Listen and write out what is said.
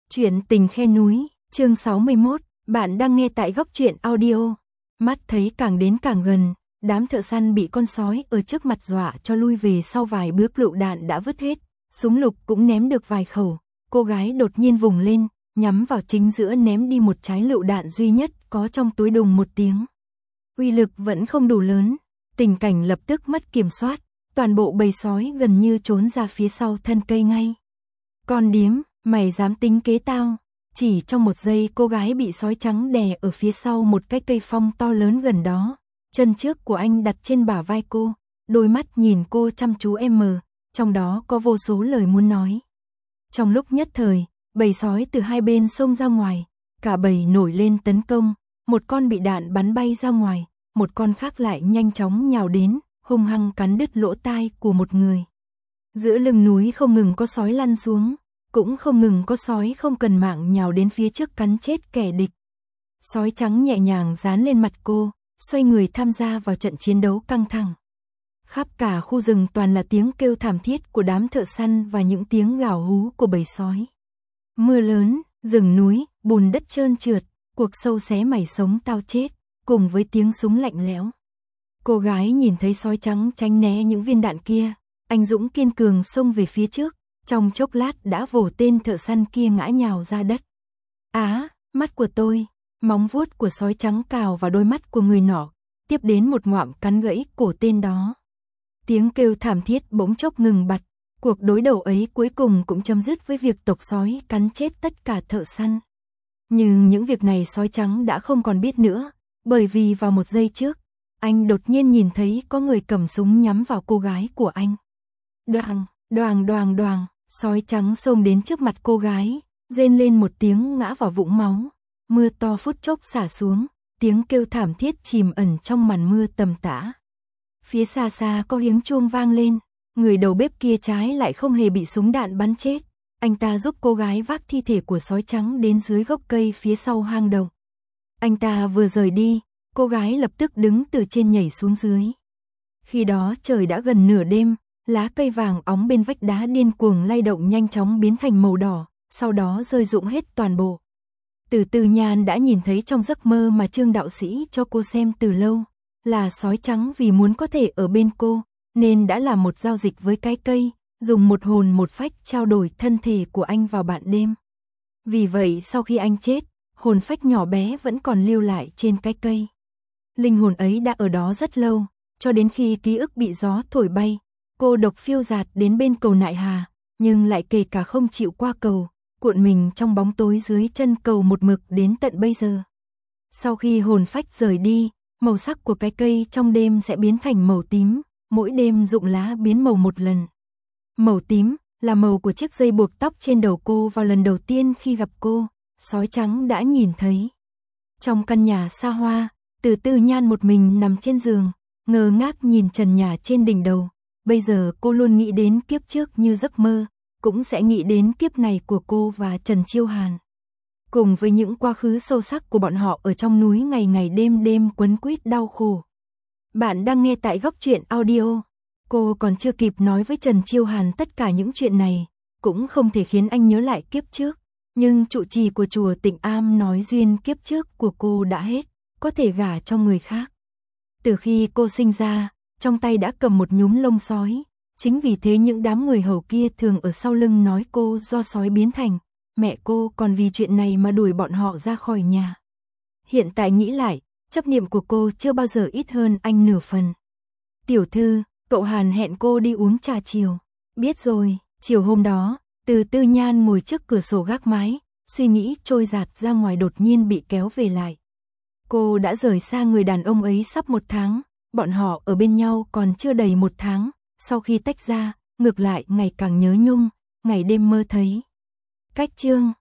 Chuyện tình khe núi, chương 61, bạn đang nghe tại Góc Truyện Audio. Mắt thấy càng đến càng gần, đám thợ săn bị con sói ở trước mặt dọa cho lui về sau vài bước, lựu đạn đã vứt hết, súng lục cũng ném được vài khẩu. Cô gái đột nhiên vùng lên, nhắm vào chính giữa ném đi một trái lựu đạn duy nhất có trong túi, đùng một tiếng. Uy lực vẫn không đủ lớn, tình cảnh lập tức mất kiểm soát, toàn bộ bầy sói gần như trốn ra phía sau thân cây ngay. Con điếm, mày dám tính kế tao? Chỉ trong một giây cô gái bị sói trắng đè ở phía sau một cái cây phong to lớn gần đó. Chân trước của anh đặt trên bả vai cô, đôi mắt nhìn cô chăm chú trong đó có vô số lời muốn nói. Trong lúc nhất thời, bầy sói từ hai bên xông ra ngoài, cả bầy nổi lên tấn công, một con bị đạn bắn bay ra ngoài, một con khác lại nhanh chóng nhào đến, hung hăng cắn đứt lỗ tai của một người. Giữa lưng núi không ngừng có sói lăn xuống, cũng không ngừng có sói không cần mạng nhào đến phía trước cắn chết kẻ địch. Sói trắng nhẹ nhàng dán lên mặt cô, xoay người tham gia vào trận chiến đấu căng thẳng. Khắp cả khu rừng toàn là tiếng kêu thảm thiết của đám thợ săn và những tiếng gào hú của bầy sói. Mưa lớn, rừng núi, bùn đất trơn trượt, cuộc sâu xé mày sống tao chết, cùng với tiếng súng lạnh lẽo. Cô gái nhìn thấy sói trắng tránh né những viên đạn kia, anh dũng kiên cường xông về phía trước, trong chốc lát đã vồ tên thợ săn kia ngã nhào ra đất. Mắt của tôi, móng vuốt của sói trắng cào vào đôi mắt của người nọ, tiếp đến một ngoạm cắn gãy cổ tên đó. Tiếng kêu thảm thiết bỗng chốc ngừng bặt, cuộc đối đầu ấy cuối cùng cũng chấm dứt với việc tộc sói cắn chết tất cả thợ săn. Nhưng những việc này sói trắng đã không còn biết nữa, bởi vì vào một giây trước, anh đột nhiên nhìn thấy có người cầm súng nhắm vào cô gái của anh. Đoàng, đoàng đoàng đoàng, sói trắng xông đến trước mặt cô gái, rên lên một tiếng ngã vào vũng máu. Mưa to phút chốc xả xuống, tiếng kêu thảm thiết chìm ẩn trong màn mưa tầm tã. Phía xa xa có tiếng chuông vang lên, người đầu bếp kia trái lại không hề bị súng đạn bắn chết. Anh ta giúp cô gái vác thi thể của sói trắng đến dưới gốc cây phía sau hang động. Anh ta vừa rời đi, cô gái lập tức đứng từ trên nhảy xuống dưới. Khi đó trời đã gần nửa đêm, lá cây vàng óng bên vách đá điên cuồng lay động nhanh chóng biến thành màu đỏ, sau đó rơi rụng hết toàn bộ. Từ Từ Nhan đã nhìn thấy trong giấc mơ mà Trương đạo sĩ cho cô xem từ lâu, là sói trắng vì muốn có thể ở bên cô, nên đã làm một giao dịch với cái cây, dùng một hồn một phách trao đổi thân thể của anh vào ban đêm. Vì vậy sau khi anh chết, hồn phách nhỏ bé vẫn còn lưu lại trên cái cây. Linh hồn ấy đã ở đó rất lâu, cho đến khi ký ức bị gió thổi bay, cô độc phiêu dạt đến bên cầu Nại Hà, nhưng lại kể cả không chịu qua cầu, cuộn mình trong bóng tối dưới chân cầu một mực đến tận bây giờ. Sau khi hồn phách rời đi, màu sắc của cái cây trong đêm sẽ biến thành màu tím, mỗi đêm rụng lá biến màu một lần. Màu tím là màu của chiếc dây buộc tóc trên đầu cô vào lần đầu tiên khi gặp cô, sói trắng đã nhìn thấy. Trong căn nhà xa hoa, Từ Từ Nhan một mình nằm trên giường, ngơ ngác nhìn trần nhà trên đỉnh đầu. Bây giờ cô luôn nghĩ đến kiếp trước như giấc mơ, cũng sẽ nghĩ đến kiếp này của cô và Trần Chiêu Hàn. Cùng với những quá khứ sâu sắc của bọn họ ở trong núi ngày ngày đêm đêm quấn quýt đau khổ. Bạn đang nghe tại Góc Truyện Audio. Cô còn chưa kịp nói với Trần Chiêu Hàn tất cả những chuyện này, cũng không thể khiến anh nhớ lại kiếp trước. Nhưng trụ trì của chùa Tịnh Am nói duyên kiếp trước của cô đã hết, có thể gả cho người khác. Từ khi cô sinh ra, trong tay đã cầm một nhúm lông sói. Chính vì thế những đám người hầu kia thường ở sau lưng nói cô do sói biến thành. Mẹ cô còn vì chuyện này mà đuổi bọn họ ra khỏi nhà. Hiện tại nghĩ lại, chấp niệm của cô chưa bao giờ ít hơn anh nửa phần. Tiểu thư, cậu Hàn hẹn cô đi uống trà chiều. Biết rồi, chiều hôm đó, Từ Từ Nhan ngồi trước cửa sổ gác mái, suy nghĩ trôi dạt ra ngoài đột nhiên bị kéo về lại. Cô đã rời xa người đàn ông ấy sắp 1 tháng, bọn họ ở bên nhau còn chưa đầy 1 tháng. Sau khi tách ra, ngược lại ngày càng nhớ nhung, ngày đêm mơ thấy. Cách chương